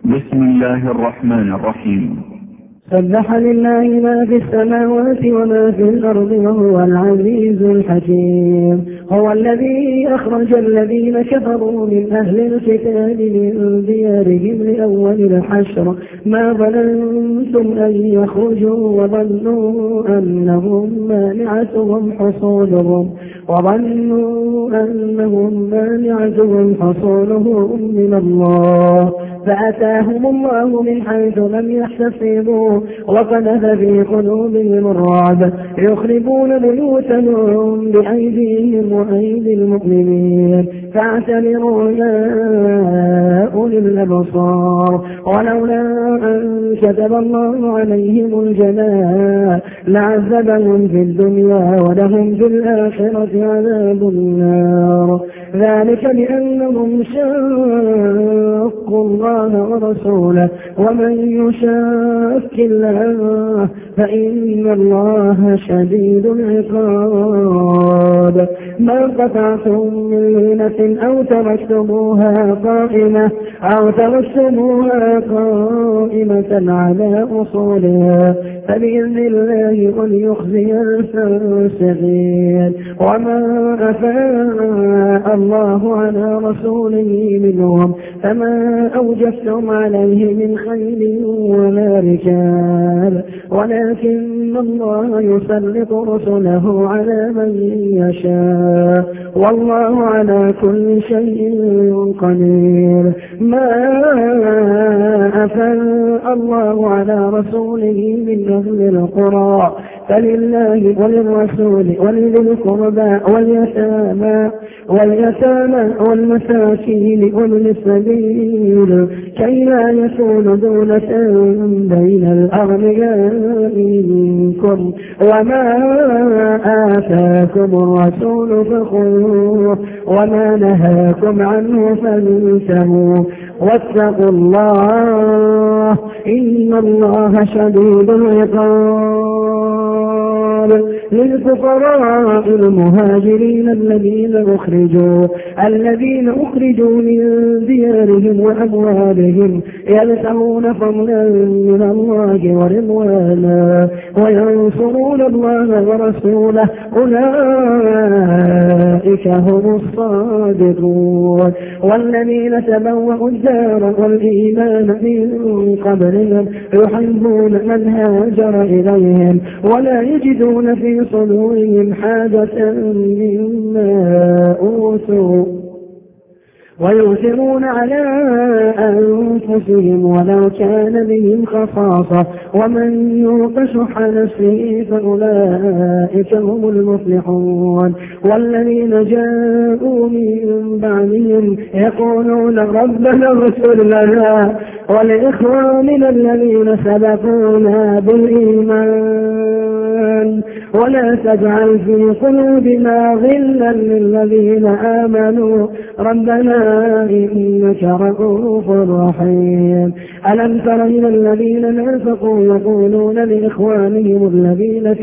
بسم الله الرحمن الرحيم. سبح لله ما في السماوات وما في الأرض وهو العزيز الحكيم. هو الذي أخرج الذين كفروا من أهل الكتاب من ديارهم لأول الحشر ما ظننتم أن يخرجوا وظنوا أنهم مانعتهم حصولهم من الله فأتاهم الله من حيث لم يحتسبوا وقذف في قلوبهم الرعب يخربون بيوتهم بأيديهم وأيدي المؤمنين فاعتبروا يا أولي الأبصار ولولا أن كتب الله عليهم الجلاء لعذبهم في الدنيا ولهم في الآخرة عذاب النار ذلك بأنهم شاقوا الله ورسوله ومن يشاق الله فإن الله شديد العقاب ما قطعتم من لينة أو تركتموها قائمة على أصولها فبإذن الله وليخزي الفاسقين وما أفاء الله على رسوله منهم فما أوجفتم عليه من خيل ولا ركاب ولكن الله يسلط رسله على من يشاء والله على كل شيء قدير ما أفاء الله على رسوله من أهل القرى فلله وللرسول ولذي القربى واليتامى والمساكين وابن السبيل كي لا يكون دولة بين الأغنياء منكم وما آتاكم الرسول فخذوه وما نهاكم عنه فانتهوا واتقوا الله إن الله شديد العقاب للفقراء المهاجرين الذين أخرجوا من ديارهم وأموالهم يبتغون فضلا من الله ورضوانا وينصرون الله ورسوله أولئك هم الصادقون والذين تبوأوا الدار والإيمان من قبلهم يحبون من هاجر إليهم ولا يجدون في صدورهم حاجة مما أوتوا ويؤثرون على أنفسهم ولو كان بهم خصاصة ومن يوق شح نفسه فأولئك هم المفلحون والذين جاءوا من بعدهم يقولون ربنا اغفر لنا ولإخواننا الذين سبقونا بالإيمان ولا تجعل في قلوبنا غلا للذين آمنوا ربنا إنك رؤوف رحيم ألم تر إلى الذين نافقوا يقولون لإخوانهم الذين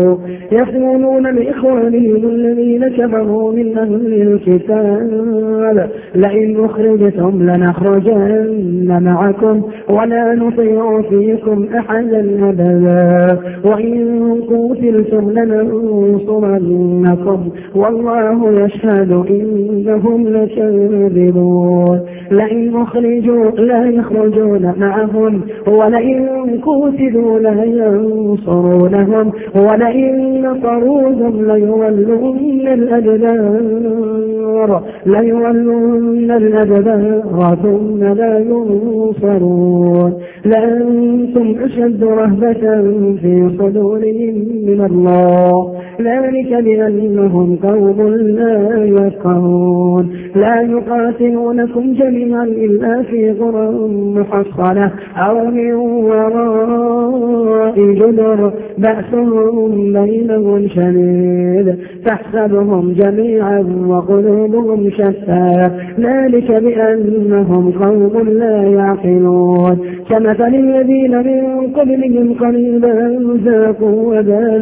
كفروا من أهل الكتاب لئن أخرجتم لنخرجن معكم ولا نطيع فيكم أحدا أبدا وإن قتلتم لننصرنكم والله يشهد إنهم لكاذبون لئن أخرجوا لا يخرجون معهم ولئن قتلوا لا ينصرونهم ولئن نصروهم ليولون الأدبار ثم لا ينصرون لأنتم أشد رهبة في صدورهم من الله ذلك بأنهم قوم لا يفقهون لا يقاتلونكم جميعا إلا في قرى محصنة أو من وراء جدر بأسهم بينهم شديد تحسبهم جميعا وقلوبهم شتى ذلك بأنهم قوم لا يعقلون كمثل الذين من قبلهم قريبا ذاقوا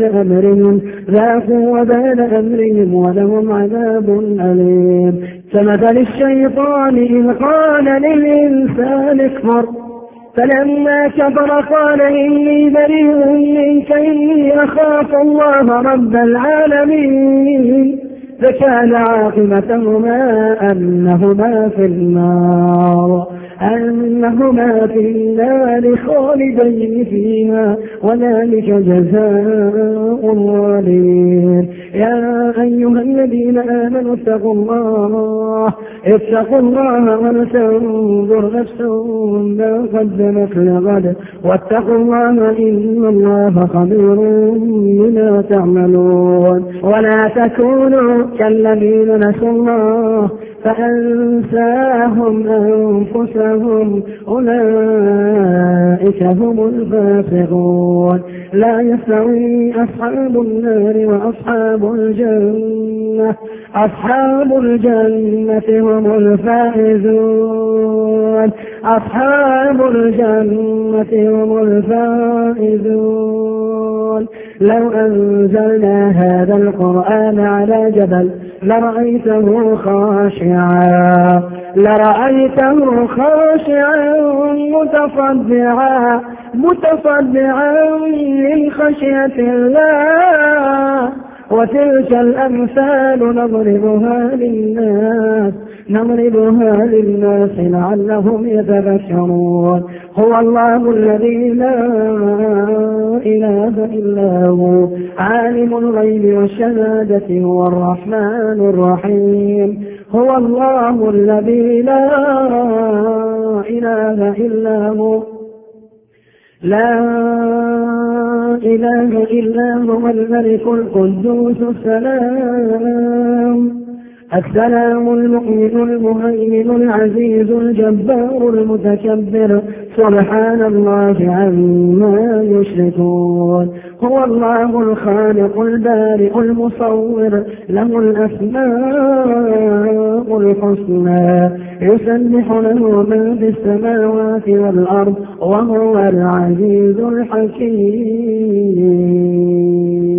وبال أمرهم ولهم عذاب أليم كمثل الشيطان إذ قال للإنسان اكفر فلما كفر قال إني بريء منك إني أخاف الله رب العالمين فكان عاقبتهما أنهما في النار خالدين فيها وذلك جزاء الظالمين. يا أيها الذين آمنوا اتقوا الله ولتنظر نفس ما قدمت لغد واتقوا الله إن الله خبير بما تعملون. ولا تكونوا كالذين نسوا الله فأنساهم أنفسهم أولئك هم الفاسقون. لا يستوي أصحاب النار وأصحاب الجنة أصحاب الجنة هم الفائزون لو أنزلنا هذا القرآن على جبل لرأيته خاشعا متصدعا من خشية الله. وتلك الأمثال نضربها للناس لعلهم يتذكرون. هو الله الذي لا إله إلا هو عالم الغيب والشهادة هو الرحمن الرحيم. هو الله الذي لا إله إلا هو الملك القدوس السلام المؤمن المهيمن العزيز الجبار المتكبر سبحان الله عما يشركون. هو الله الخالق البارئ المصور له الأسماء الحسنى يسبح له ما في السماوات والأرض وهو العزيز الحكيم.